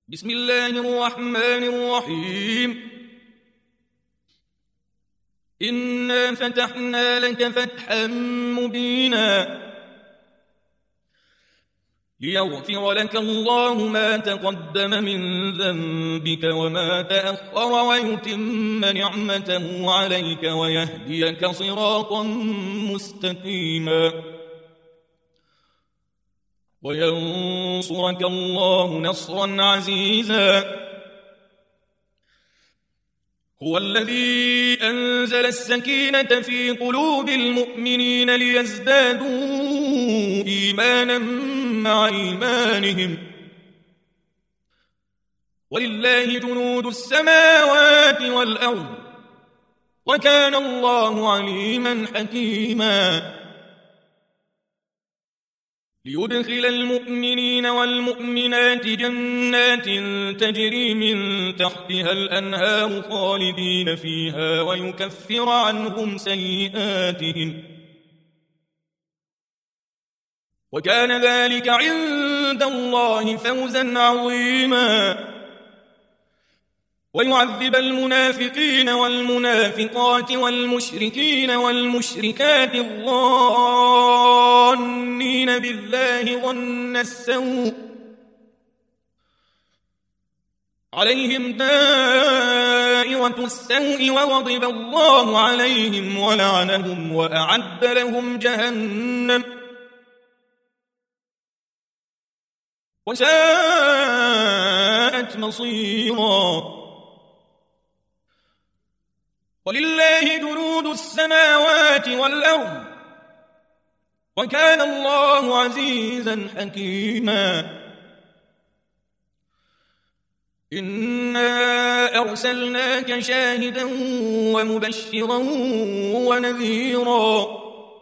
بسم الله الرحمن الرحيم. إنا فتحنا لك فتحا مبينا ليغفر لك الله ما تقدم من ذنبك وما تأخر ويتم نعمته عليك ويهديك صراطا مستقيما وينصرك الله نصرا عزيزا. هو الذي أنزل السكينة في قلوب المؤمنين ليزدادوا إيمانا مع إيمانهم ولله جنود السماوات والأرض وكان الله عليما حكيما. ليدخل المؤمنين والمؤمنات جنات تجري من تحتها الأنهار خالدين فيها ويكفر عنهم سيئاتهم وكان ذلك عند الله فوزا عظيما. ويعذب المنافقين والمنافقات والمشركين والمشركات الظانين بالله ظن السوء عليهم دائرة السوء وغضب الله عليهم ولعنهم وأعد لهم جهنم وساءت مصيرا. ولله جنود السماوات والأرض وكان الله عزيزا حكيما. إنا أرسلناك شاهدا ومبشرا ونذيرا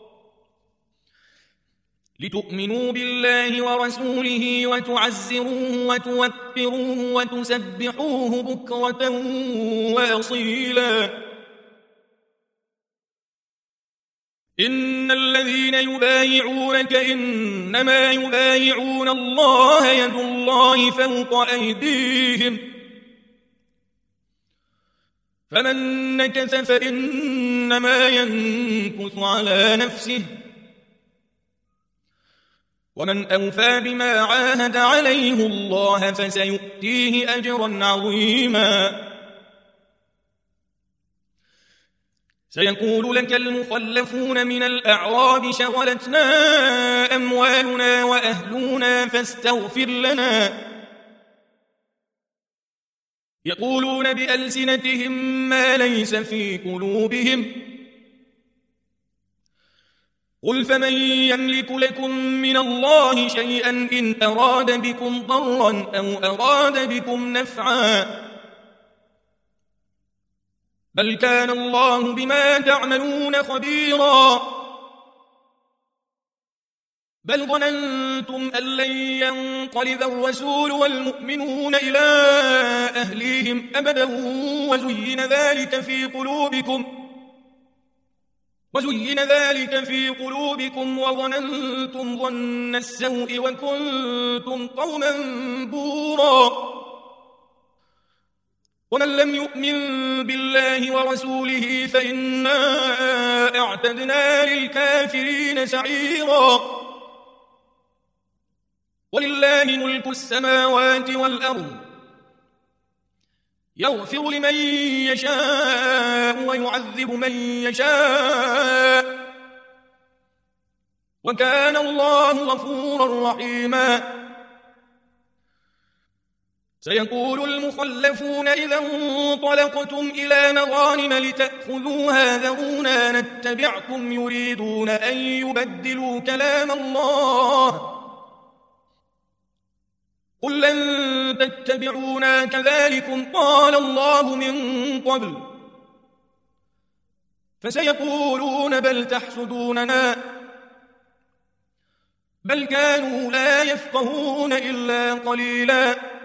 لتؤمنوا بالله ورسوله وتعزروه وتوقروه وتسبحوه بكرة وأصيلا. إن الذين يبايعونك إنما يبايعون الله يد الله فوق أيديهم فمن نكث فإنما ينكث على نفسه ومن أوفى بما عاهد عليه الله فسيؤتيه أجرا عظيما. سيقول لك المخلفون من الأعراب شغلتنا أموالنا وأهلنا فاستغفر لنا يقولون بألسنتهم ما ليس في قلوبهم قل فمن يملك لكم من الله شيئا إن أراد بكم ضرا أو أراد بكم نفعا بل كان الله بما تعملون خبيرا. بل ظننتم أن لن ينقلب الرسول والمؤمنون إلى أهليهم أبدا وزين ذلك في قلوبكم وظننتم ظن السوء وكنتم قوما بورا. ومن لم يؤمن بالله ورسوله فإنا أعتدنا للكافرين سعيرا. ولله ملك السماوات والأرض يغفر لمن يشاء ويعذب من يشاء وكان الله غفورا رحيما. سيقول المخلفون إذا انطلقتم إلى مغانم لتأخذوها ذرونا نتبعكم يريدون أن يبدلوا كلام الله قل لن تتبعونا كذلكم قال الله من قبل فسيقولون بل تحسدوننا بل كانوا لا يفقهون إلا قليلا.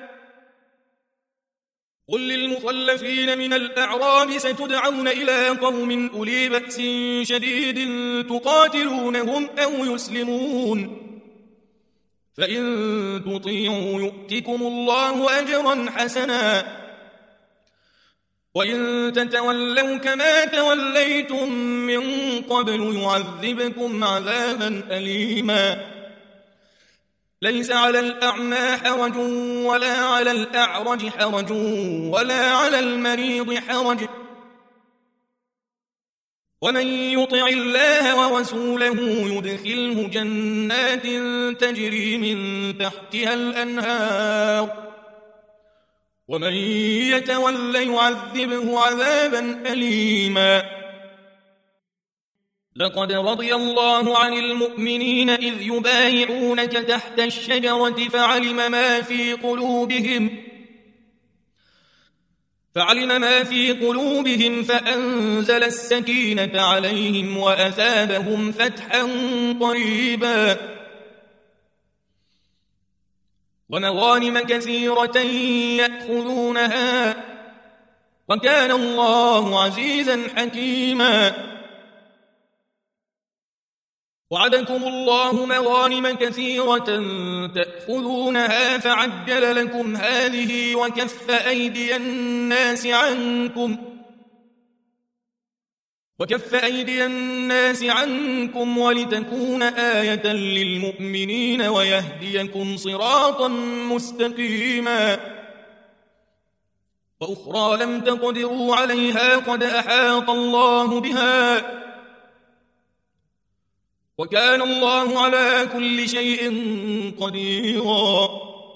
قل للمخلفين من الأعراب ستدعون إلى قوم أولي بأس شديد تقاتلونهم أو يسلمون فإن تطيعوا يؤتكم الله أجرا حسنا وإن تتولوا كما توليتم من قبل يعذبكم عذابا أليما ليس على الأعمى حرج ولا على الأعرج حرج ولا على المريض حرج ومن يطع الله ورسوله يدخله جنات تجري من تحتها الأنهار ومن يتول يعذبه عذابا أليما لقد رضي الله عن المؤمنين إذ يبايعونك تحت الشجرة فعلم ما في قلوبهم فأنزل السكينة عليهم وأثابهم فتحا قريبا ومغانم كثيرة يأخذونها وكان الله عزيزا حكيما وعدكم الله مغانم كثيرة تأخذونها فعجل لكم هذه وكف أيدي الناس عنكم ولتكون آية للمؤمنين ويهديكم صراطا مستقيما وأخرى لم تقدروا عليها قد أحاط الله بها وكان الله على كل شيء قديرا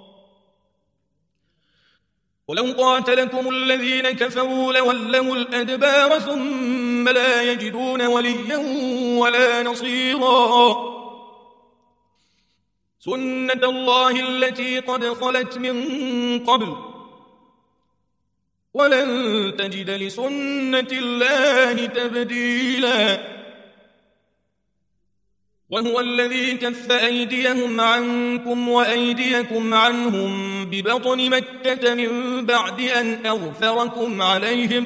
ولو قاتلكم الذين كفروا لولوا الأدبار ثم لا يجدون وليا ولا نصيرا سنة الله التي قد خلت من قبل ولن تجد لسنة الله تبديلا وهو الذي كف أيديهم عنكم وأيديكم عنهم ببطن مكة من بعد أن أغفركم عليهم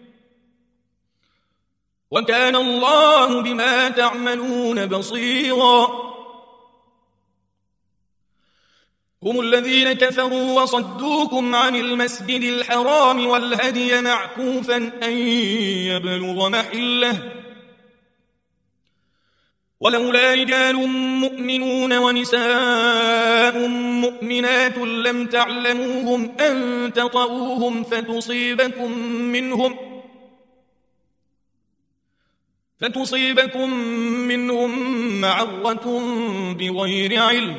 وكان الله بما تعملون بصيرا هم الذين كفروا وصدوكم عن المسجد الحرام والهدي معكوفا أن يبلغ محله ولولا رجال مؤمنون ونساء مؤمنات لم تعلموهم أن تطؤوهم فتصيبكم منهم معرة بغير علم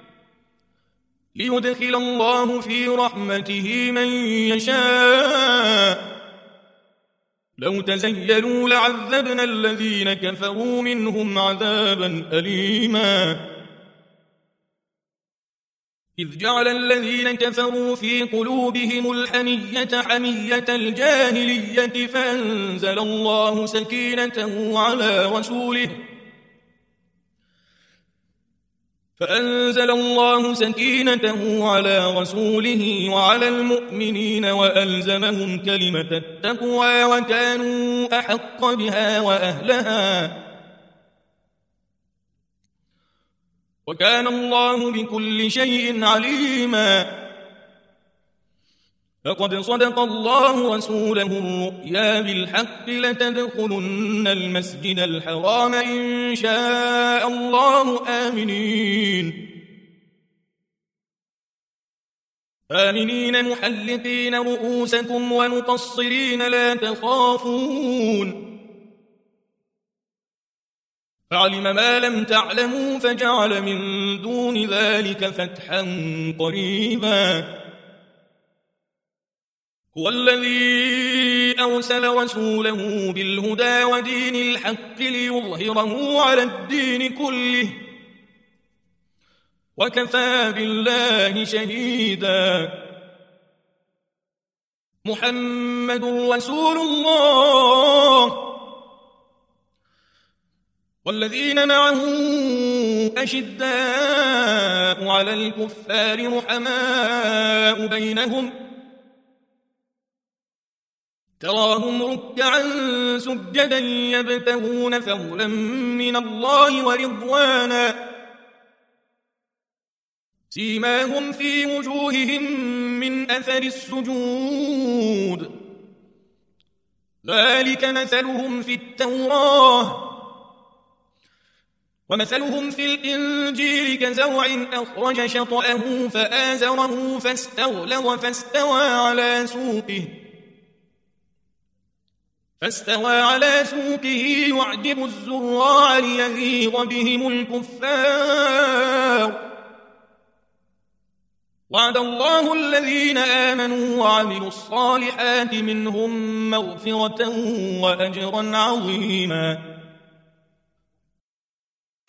ليدخل الله في رحمته من يشاء لو تزيلوا لعذبنا الذين كفروا منهم عذابا أليما إذ جعل الذين كفروا في قلوبهم الحمية حمية الجاهلية فأنزل الله سكينته على رسوله وعلى المؤمنين وألزمهم كلمة التقوى وكانوا أحق بها وأهلها وكان الله بكل شيء عليما فقد صدق الله رسوله الرؤيا بالحق لتدخلن المسجد الحرام إن شاء الله آمنين محلقين رؤوسكم ومقصرين لا تخافون فعلم ما لم تعلموا فجعل من دون ذلك فتحا قريبا هو الذي أرسل رسوله بالهدى ودين الحق ليظهره على الدين كله وكفى بالله شهيدا محمد رسول الله والذين معه أشداء على الكفار رحماء بينهم تراهم ركعا سجدا يبتغون فضلا من الله ورضوانا سيماهم في وجوههم من أثر السجود ذلك مثلهم في التوراة ومثلهم في الإنجيل كزرع أخرج شطأه فآزره فاستغلظ فاستوى على سوقه يعجب الزراع ليغيظ بهم الكفار وعد الله الذين آمنوا وعملوا الصالحات منهم مغفرة وأجرا عظيما